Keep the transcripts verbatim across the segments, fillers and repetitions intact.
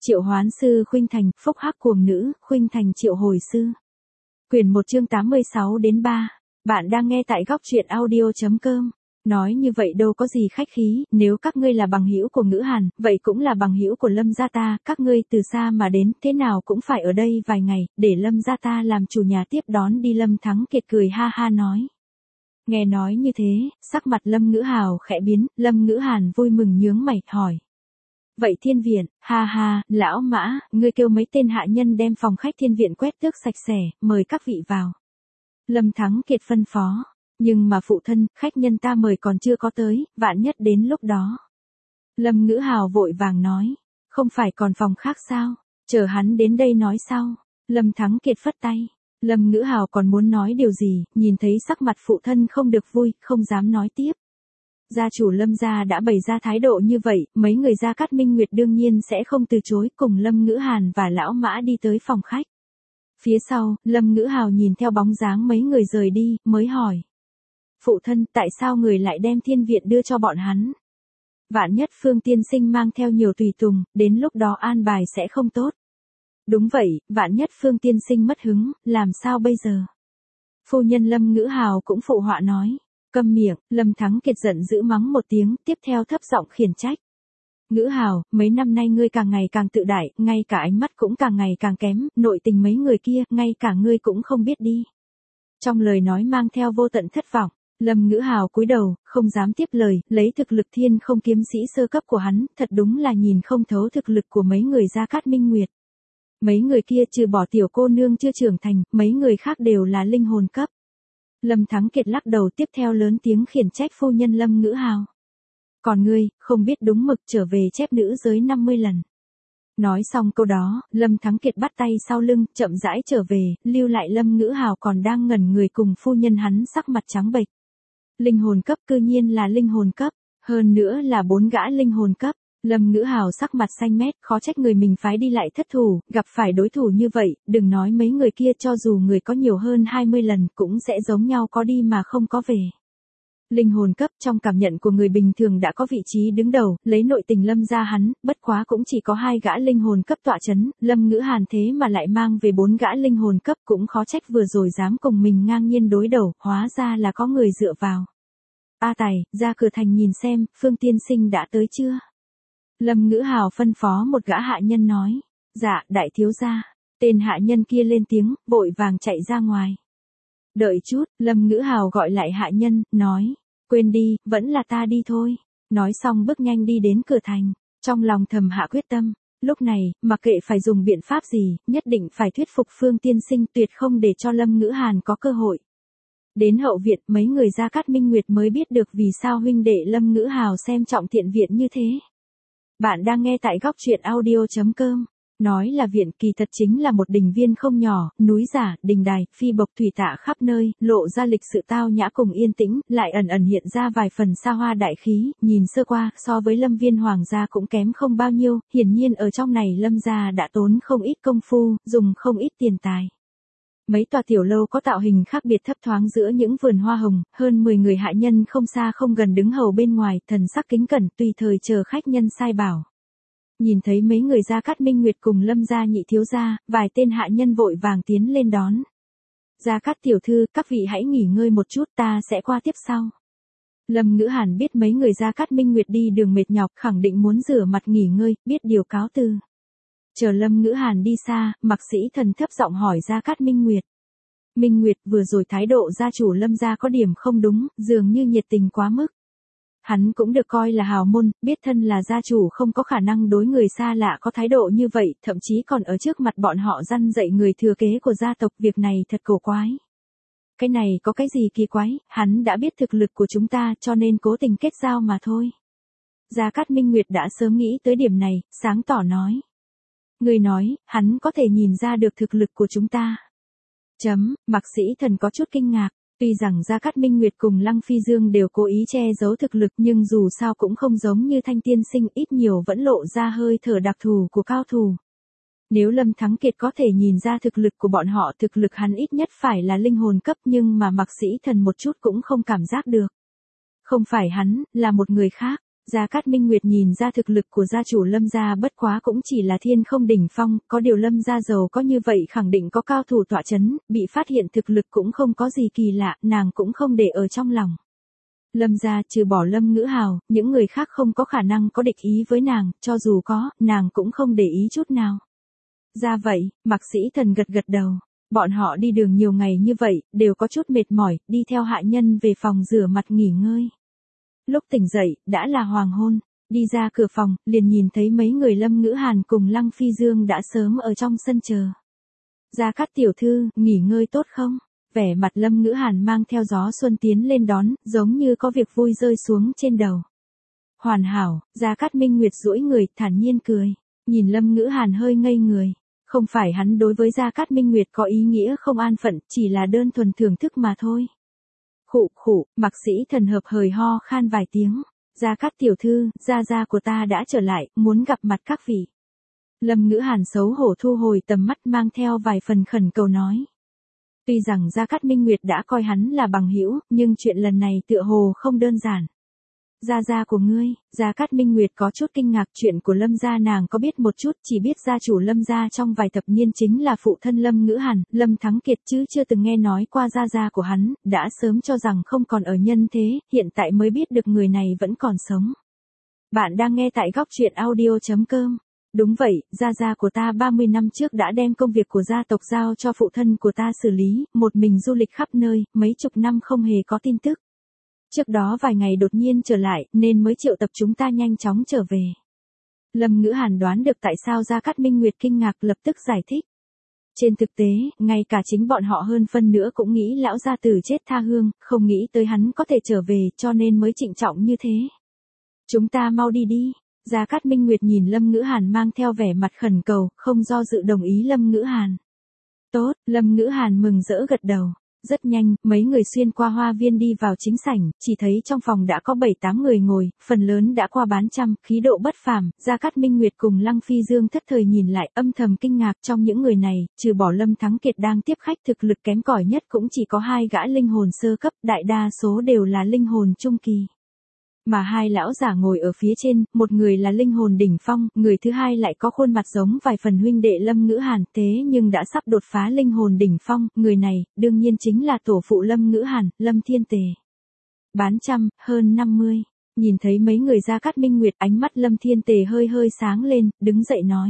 Triệu hoán sư khuynh thành, phúc hắc cuồng nữ, khuynh thành triệu hồi sư. Quyển một chương tám mươi sáu đến ba. Bạn đang nghe tại góc truyện audio chấm com. Nói như vậy đâu có gì khách khí, nếu các ngươi là bằng hữu của Ngữ Hàn, vậy cũng là bằng hữu của Lâm gia ta, các ngươi từ xa mà đến, thế nào cũng phải ở đây vài ngày, để Lâm gia ta làm chủ nhà tiếp đón đi. Lâm Thắng Kiệt cười ha ha nói. Nghe nói như thế, sắc mặt Lâm Ngữ Hào khẽ biến, Lâm Ngữ Hàn vui mừng nhướng mày, hỏi. Vậy thiên viện, ha ha, lão Mã, ngươi kêu mấy tên hạ nhân đem phòng khách thiên viện quét tước sạch sẽ, mời các vị vào. Lâm Thắng Kiệt phân phó, nhưng mà phụ thân, khách nhân ta mời còn chưa có tới, vạn nhất đến lúc đó. Lâm Ngữ Hào vội vàng nói, không phải còn phòng khác sao, chờ hắn đến đây nói sau. Lâm Thắng Kiệt phất tay, Lâm Ngữ Hào còn muốn nói điều gì, nhìn thấy sắc mặt phụ thân không được vui, không dám nói tiếp. Gia chủ Lâm gia đã bày ra thái độ như vậy, mấy người Gia Cát Minh Nguyệt đương nhiên sẽ không từ chối, cùng Lâm Ngữ Hàn và lão Mã đi tới phòng khách. Phía sau, Lâm Ngữ Hào nhìn theo bóng dáng mấy người rời đi, mới hỏi. Phụ thân, tại sao người lại đem thiên viện đưa cho bọn hắn? Vạn nhất Phương tiên sinh mang theo nhiều tùy tùng, đến lúc đó an bài sẽ không tốt. Đúng vậy, vạn nhất Phương tiên sinh mất hứng, làm sao bây giờ? Phu nhân Lâm Ngữ Hào cũng phụ họa nói. Câm miệng, Lâm Thắng Kiệt giận dữ mắng một tiếng, tiếp theo thấp giọng khiển trách. Ngữ Hào, mấy năm nay ngươi càng ngày càng tự đại, ngay cả ánh mắt cũng càng ngày càng kém, nội tình mấy người kia, ngay cả ngươi cũng không biết đi. Trong lời nói mang theo vô tận thất vọng, Lâm Ngữ Hào cúi đầu, không dám tiếp lời, lấy thực lực thiên không kiếm sĩ sơ cấp của hắn, thật đúng là nhìn không thấu thực lực của mấy người Gia Cát Minh Nguyệt. Mấy người kia trừ bỏ tiểu cô nương chưa trưởng thành, mấy người khác đều là linh hồn cấp. Lâm Thắng Kiệt lắc đầu tiếp theo lớn tiếng khiển trách phu nhân Lâm Ngữ Hào. Còn ngươi, không biết đúng mực trở về chép nữ giới năm mươi lần. Nói xong câu đó, Lâm Thắng Kiệt bắt tay sau lưng, chậm rãi trở về, lưu lại Lâm Ngữ Hào còn đang ngẩn người cùng phu nhân hắn sắc mặt trắng bệch. Linh hồn cấp cư nhiên là linh hồn cấp, hơn nữa là bốn gã linh hồn cấp. Lâm Ngữ Hào sắc mặt xanh mét, khó trách người mình phái đi lại thất thủ, gặp phải đối thủ như vậy, đừng nói mấy người kia cho dù người có nhiều hơn hai mươi lần cũng sẽ giống nhau có đi mà không có về. Linh hồn cấp trong cảm nhận của người bình thường đã có vị trí đứng đầu, lấy nội tình Lâm gia hắn, bất quá cũng chỉ có hai gã linh hồn cấp tọa chấn, Lâm Ngữ Hàn thế mà lại mang về bốn gã linh hồn cấp cũng khó trách vừa rồi dám cùng mình ngang nhiên đối đầu, hóa ra là có người dựa vào. A Tài, ra cửa thành nhìn xem, Phương tiên sinh đã tới chưa? Lâm Ngữ Hào phân phó một gã hạ nhân nói. Dạ, đại thiếu gia. Tên hạ nhân kia lên tiếng, vội vàng chạy ra ngoài. Đợi chút, Lâm Ngữ Hào gọi lại hạ nhân, nói. Quên đi, vẫn là ta đi thôi. Nói xong bước nhanh đi đến cửa thành. Trong lòng thầm hạ quyết tâm. Lúc này, mặc kệ phải dùng biện pháp gì, nhất định phải thuyết phục Phương tiên sinh, tuyệt không để cho Lâm Ngữ Hàn có cơ hội. Đến hậu viện, mấy người Gia Cát Minh Nguyệt mới biết được vì sao huynh đệ Lâm Ngữ Hào xem trọng thiện viện như thế. Bạn đang nghe tại góc truyện audio chấm com. Nói là viện kỳ thật chính là một đình viên không nhỏ, núi giả, đình đài, phi bộc thủy tạ khắp nơi, lộ ra lịch sự tao nhã cùng yên tĩnh, lại ẩn ẩn hiện ra vài phần xa hoa đại khí, nhìn sơ qua, so với Lâm viên hoàng gia cũng kém không bao nhiêu, hiển nhiên ở trong này Lâm gia đã tốn không ít công phu, dùng không ít tiền tài. Mấy tòa tiểu lâu có tạo hình khác biệt thấp thoáng giữa những vườn hoa hồng, hơn mười người hạ nhân không xa không gần đứng hầu bên ngoài, thần sắc kính cẩn tùy thời chờ khách nhân sai bảo. Nhìn thấy mấy người Gia Cát Minh Nguyệt cùng Lâm gia nhị thiếu gia, vài tên hạ nhân vội vàng tiến lên đón. Gia Cát tiểu thư, các vị hãy nghỉ ngơi một chút, ta sẽ qua tiếp sau. Lâm Ngữ Hàn biết mấy người Gia Cát Minh Nguyệt đi đường mệt nhọc, khẳng định muốn rửa mặt nghỉ ngơi, biết điều cáo từ. Chờ Lâm Ngữ Hàn đi xa, Mạc Sĩ Thần thấp giọng hỏi Gia Cát Minh Nguyệt. Minh Nguyệt, vừa rồi thái độ gia chủ Lâm gia có điểm không đúng, dường như nhiệt tình quá mức. Hắn cũng được coi là hào môn, biết thân là gia chủ không có khả năng đối người xa lạ có thái độ như vậy, thậm chí còn ở trước mặt bọn họ răn dạy người thừa kế của gia tộc, việc này thật cổ quái. Cái này có cái gì kỳ quái, hắn đã biết thực lực của chúng ta cho nên cố tình kết giao mà thôi. Gia Cát Minh Nguyệt đã sớm nghĩ tới điểm này, sáng tỏ nói. Người nói, hắn có thể nhìn ra được thực lực của chúng ta. Chấm, Mạc Sĩ Thần có chút kinh ngạc. Tuy rằng Gia Cát Minh Nguyệt cùng Lăng Phi Dương đều cố ý che giấu thực lực nhưng dù sao cũng không giống như Thanh tiên sinh, ít nhiều vẫn lộ ra hơi thở đặc thù của cao thủ. Nếu Lâm Thắng Kiệt có thể nhìn ra thực lực của bọn họ, thực lực hắn ít nhất phải là linh hồn cấp, nhưng mà Mạc Sĩ Thần một chút cũng không cảm giác được. Không phải hắn, là một người khác. Gia Cát Minh Nguyệt nhìn ra thực lực của gia chủ Lâm gia bất quá cũng chỉ là thiên không đỉnh phong, có điều Lâm gia giàu có như vậy khẳng định có cao thủ tọa chấn, bị phát hiện thực lực cũng không có gì kỳ lạ, nàng cũng không để ở trong lòng. Lâm gia trừ bỏ Lâm Ngữ Hào, những người khác không có khả năng có địch ý với nàng, cho dù có, nàng cũng không để ý chút nào. Ra vậy, Mạc Sĩ Thần gật gật đầu. Bọn họ đi đường nhiều ngày như vậy, đều có chút mệt mỏi, đi theo hạ nhân về phòng rửa mặt nghỉ ngơi. Lúc tỉnh dậy, đã là hoàng hôn, đi ra cửa phòng, liền nhìn thấy mấy người Lâm Ngữ Hàn cùng Lăng Phi Dương đã sớm ở trong sân chờ. Gia Cát tiểu thư, nghỉ ngơi tốt không? Vẻ mặt Lâm Ngữ Hàn mang theo gió xuân tiến lên đón, giống như có việc vui rơi xuống trên đầu. Hoàn hảo, Gia Cát Minh Nguyệt duỗi người, thản nhiên cười, nhìn Lâm Ngữ Hàn hơi ngây người. Không phải hắn đối với Gia Cát Minh Nguyệt có ý nghĩa không an phận, chỉ là đơn thuần thưởng thức mà thôi. Khụ khụ, Mạc Sĩ Thần hợp hời ho khan vài tiếng. Gia Cát tiểu thư, gia gia của ta đã trở lại, muốn gặp mặt các vị. Lâm Ngữ Hàn xấu hổ thu hồi tầm mắt mang theo vài phần khẩn cầu nói. Tuy rằng Gia Cát Minh Nguyệt đã coi hắn là bằng hữu, nhưng chuyện lần này tựa hồ không đơn giản. Gia gia của ngươi, Gia Cát Minh Nguyệt có chút kinh ngạc, chuyện của Lâm gia nàng có biết một chút, chỉ biết gia chủ Lâm gia trong vài thập niên chính là phụ thân Lâm Ngữ Hàn, Lâm Thắng Kiệt, chứ chưa từng nghe nói qua gia gia của hắn, đã sớm cho rằng không còn ở nhân thế, hiện tại mới biết được người này vẫn còn sống. Bạn đang nghe tại góc truyện audio chấm com. Đúng vậy, gia gia của ta ba mươi năm trước đã đem công việc của gia tộc giao cho phụ thân của ta xử lý, một mình du lịch khắp nơi, mấy chục năm không hề có tin tức. Trước đó vài ngày đột nhiên trở lại, nên mới triệu tập chúng ta nhanh chóng trở về. Lâm Ngữ Hàn đoán được tại sao Gia Cát Minh Nguyệt kinh ngạc, lập tức giải thích. Trên thực tế, ngay cả chính bọn họ hơn phân nữa cũng nghĩ lão gia tử chết tha hương, không nghĩ tới hắn có thể trở về, cho nên mới trịnh trọng như thế. Chúng ta mau đi đi. Gia Cát Minh Nguyệt nhìn Lâm Ngữ Hàn mang theo vẻ mặt khẩn cầu, không do dự đồng ý Lâm Ngữ Hàn. Tốt, Lâm Ngữ Hàn mừng rỡ gật đầu. Rất nhanh, mấy người xuyên qua hoa viên đi vào chính sảnh, chỉ thấy trong phòng đã có bảy tám người ngồi, phần lớn đã qua bán trăm, khí độ bất phàm. Gia Cát Minh Nguyệt cùng Lăng Phi Dương thất thời nhìn lại, âm thầm kinh ngạc, trong những người này, trừ bỏ Lâm Thắng Kiệt đang tiếp khách thực lực kém cỏi nhất cũng chỉ có hai gã linh hồn sơ cấp, đại đa số đều là linh hồn trung kỳ. Mà hai lão giả ngồi ở phía trên, một người là linh hồn đỉnh phong, người thứ hai lại có khuôn mặt giống vài phần huynh đệ Lâm Ngữ Hàn, thế nhưng đã sắp đột phá linh hồn đỉnh phong, người này, đương nhiên chính là tổ phụ Lâm Ngữ Hàn, Lâm Thiên Tề. Bán trăm, hơn năm mươi, nhìn thấy mấy người Gia Cát Minh Nguyệt, ánh mắt Lâm Thiên Tề hơi hơi sáng lên, đứng dậy nói.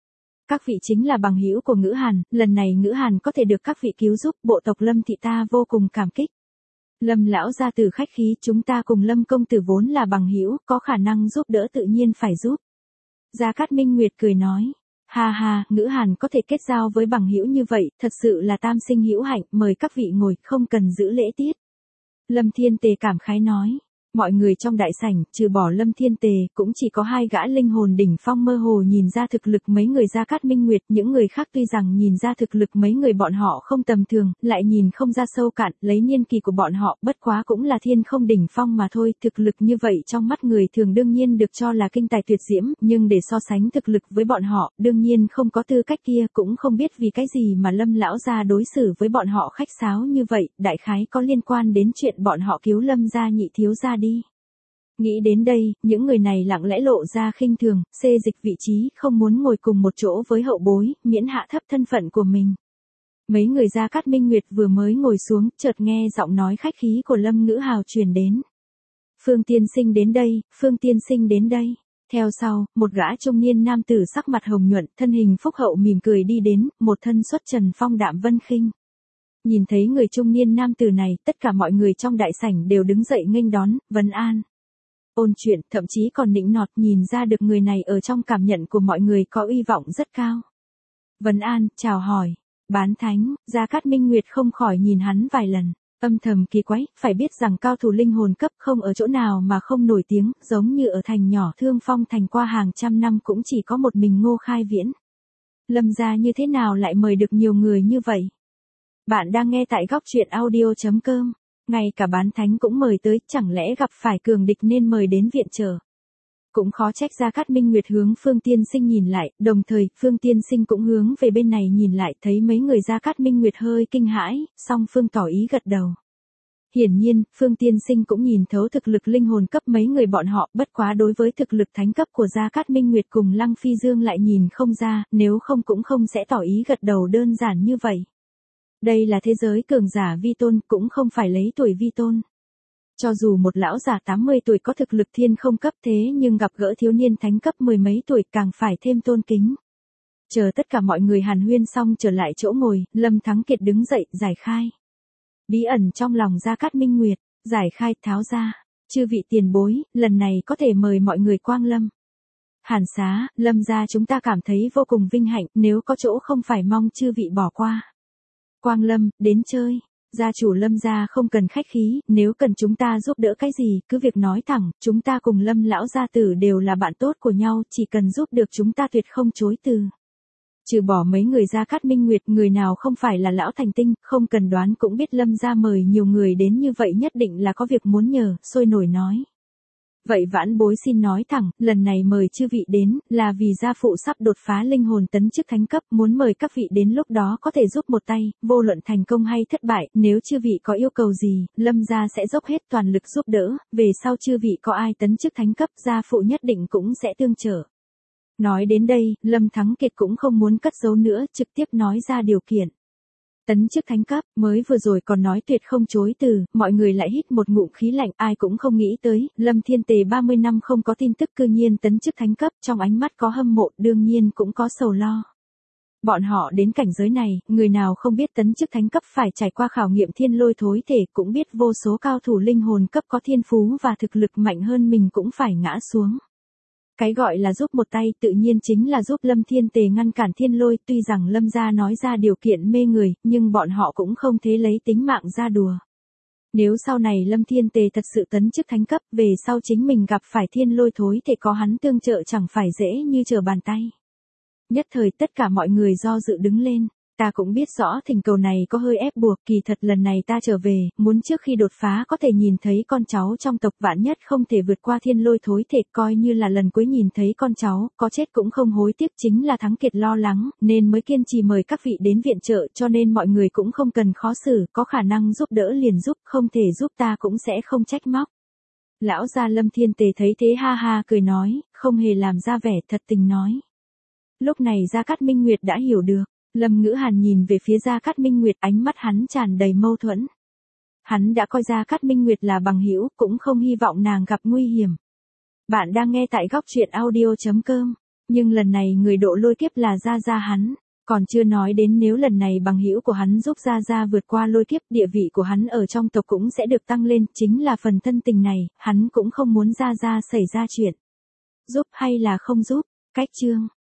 Các vị chính là bằng hữu của Ngữ Hàn, lần này Ngữ Hàn có thể được các vị cứu giúp, bộ tộc Lâm thị ta vô cùng cảm kích. Lâm lão gia tử khách khí, chúng ta cùng Lâm công tử vốn là bằng hữu, có khả năng giúp đỡ tự nhiên phải giúp. Gia Cát Minh Nguyệt cười nói, ha ha, Ngữ Hàn có thể kết giao với bằng hữu như vậy, thật sự là tam sinh hữu hạnh, mời các vị ngồi, không cần giữ lễ tiết. Lâm Thiên Tề cảm khái nói. Mọi người trong đại sảnh, trừ bỏ Lâm Thiên Tề, cũng chỉ có hai gã linh hồn đỉnh phong mơ hồ nhìn ra thực lực mấy người Gia Cát Minh Nguyệt, những người khác tuy rằng nhìn ra thực lực mấy người bọn họ không tầm thường, lại nhìn không ra sâu cạn, lấy niên kỳ của bọn họ, bất quá cũng là thiên không đỉnh phong mà thôi, thực lực như vậy trong mắt người thường đương nhiên được cho là kinh tài tuyệt diễm, nhưng để so sánh thực lực với bọn họ, đương nhiên không có tư cách kia, cũng không biết vì cái gì mà Lâm lão gia đối xử với bọn họ khách sáo như vậy, đại khái có liên quan đến chuyện bọn họ cứu Lâm gia nhị thiếu gia đi. Nghĩ đến đây, những người này lặng lẽ lộ ra khinh thường, xê dịch vị trí, không muốn ngồi cùng một chỗ với hậu bối, miễn hạ thấp thân phận của mình. Mấy người Gia Cát Minh Nguyệt vừa mới ngồi xuống, chợt nghe giọng nói khách khí của Lâm Ngữ Hào truyền đến. Phương tiên sinh đến đây, Phương tiên sinh đến đây. Theo sau, một gã trung niên nam tử sắc mặt hồng nhuận, thân hình phúc hậu mỉm cười đi đến, một thân xuất trần phong đạm vân khinh. Nhìn thấy người trung niên nam tử này, tất cả mọi người trong đại sảnh đều đứng dậy nghênh đón, vấn an. Ôn chuyện, thậm chí còn nịnh nọt, nhìn ra được người này ở trong cảm nhận của mọi người có uy vọng rất cao. Vấn an, chào hỏi, bán thánh, Gia Cát Minh Nguyệt không khỏi nhìn hắn vài lần, âm thầm kỳ quái, phải biết rằng cao thủ linh hồn cấp không ở chỗ nào mà không nổi tiếng, giống như ở thành nhỏ Thương Phong thành qua hàng trăm năm cũng chỉ có một mình Ngô Khai Viễn. Lâm gia như thế nào lại mời được nhiều người như vậy? Bạn đang nghe tại góc truyện audio chấm com. Ngay cả bán thánh cũng mời tới, chẳng lẽ gặp phải cường địch nên mời đến viện trợ. Cũng khó trách Gia Cát Minh Nguyệt hướng Phương Tiên Sinh nhìn lại, đồng thời, Phương Tiên Sinh cũng hướng về bên này nhìn lại, thấy mấy người Gia Cát Minh Nguyệt hơi kinh hãi, song Phương tỏ ý gật đầu. Hiển nhiên, Phương Tiên Sinh cũng nhìn thấu thực lực linh hồn cấp mấy người bọn họ, bất quá đối với thực lực thánh cấp của Gia Cát Minh Nguyệt cùng Lăng Phi Dương lại nhìn không ra, nếu không cũng không sẽ tỏ ý gật đầu đơn giản như vậy. Đây là thế giới cường giả vi tôn, cũng không phải lấy tuổi vi tôn. Cho dù một lão giả tám mươi tuổi có thực lực thiên không cấp thế nhưng gặp gỡ thiếu niên thánh cấp mười mấy tuổi càng phải thêm tôn kính. Chờ tất cả mọi người hàn huyên xong trở lại chỗ ngồi, Lâm Thắng Kiệt đứng dậy, giải khai. Bí ẩn trong lòng Gia Cát Minh Nguyệt, giải khai, tháo ra. Chư vị tiền bối, lần này có thể mời mọi người quang lâm. Hàn xá, Lâm gia chúng ta cảm thấy vô cùng vinh hạnh, nếu có chỗ không phải mong chư vị bỏ qua. Quang lâm, đến chơi. Gia chủ Lâm gia không cần khách khí, nếu cần chúng ta giúp đỡ cái gì, cứ việc nói thẳng, chúng ta cùng Lâm lão gia tử đều là bạn tốt của nhau, chỉ cần giúp được chúng ta tuyệt không chối từ. Trừ bỏ mấy người Gia Cát Minh Nguyệt, người nào không phải là lão thành tinh, không cần đoán cũng biết Lâm gia mời nhiều người đến như vậy nhất định là có việc muốn nhờ, sôi nổi nói. Vậy vãn bối xin nói thẳng, lần này mời chư vị đến, là vì gia phụ sắp đột phá linh hồn tấn chức thánh cấp, muốn mời các vị đến lúc đó có thể giúp một tay, vô luận thành công hay thất bại, nếu chư vị có yêu cầu gì, Lâm gia sẽ dốc hết toàn lực giúp đỡ, về sau chư vị có ai tấn chức thánh cấp, gia phụ nhất định cũng sẽ tương trợ. Nói đến đây, Lâm Thắng Kiệt cũng không muốn cất giấu nữa, trực tiếp nói ra điều kiện. Tấn chức thánh cấp, mới vừa rồi còn nói tuyệt không chối từ, mọi người lại hít một ngụm khí lạnh, ai cũng không nghĩ tới, Lâm Thiên Tề ba mươi năm không có tin tức cư nhiên tấn chức thánh cấp, trong ánh mắt có hâm mộ, đương nhiên cũng có sầu lo. Bọn họ đến cảnh giới này, người nào không biết tấn chức thánh cấp phải trải qua khảo nghiệm thiên lôi thối thể, cũng biết vô số cao thủ linh hồn cấp có thiên phú và thực lực mạnh hơn mình cũng phải ngã xuống. Cái gọi là giúp một tay tự nhiên chính là giúp Lâm Thiên Tề ngăn cản thiên lôi, tuy rằng Lâm gia nói ra điều kiện mê người, nhưng bọn họ cũng không thế lấy tính mạng ra đùa. Nếu sau này Lâm Thiên Tề thật sự tấn chức thánh cấp, về sau chính mình gặp phải thiên lôi thối thể có hắn tương trợ chẳng phải dễ như trở bàn tay. Nhất thời tất cả mọi người do dự đứng lên. Ta cũng biết rõ thỉnh cầu này có hơi ép buộc, kỳ thật lần này ta trở về, muốn trước khi đột phá có thể nhìn thấy con cháu trong tộc, vạn nhất không thể vượt qua thiên lôi thối thể, coi như là lần cuối nhìn thấy con cháu, có chết cũng không hối tiếc. Chính là Thắng Kiệt lo lắng, nên mới kiên trì mời các vị đến viện trợ, cho nên mọi người cũng không cần khó xử, có khả năng giúp đỡ liền giúp, không thể giúp ta cũng sẽ không trách móc. Lão gia Lâm Thiên Tề thấy thế ha ha cười nói, không hề làm ra vẻ, thật tình nói. Lúc này Gia Cát Minh Nguyệt đã hiểu được. Lâm Ngữ Hàn nhìn về phía Gia Cát Minh Nguyệt, ánh mắt hắn tràn đầy mâu thuẫn. Hắn đã coi Gia Cát Minh Nguyệt là bằng hữu, cũng không hy vọng nàng gặp nguy hiểm. Bạn đang nghe tại góc truyện audio chấm com, nhưng lần này người độ lôi kiếp là Gia Gia hắn, còn chưa nói đến nếu lần này bằng hữu của hắn giúp Gia Gia vượt qua lôi kiếp, địa vị của hắn ở trong tộc cũng sẽ được tăng lên, chính là phần thân tình này, hắn cũng không muốn Gia Gia xảy ra chuyện. Giúp hay là không giúp, cách chương.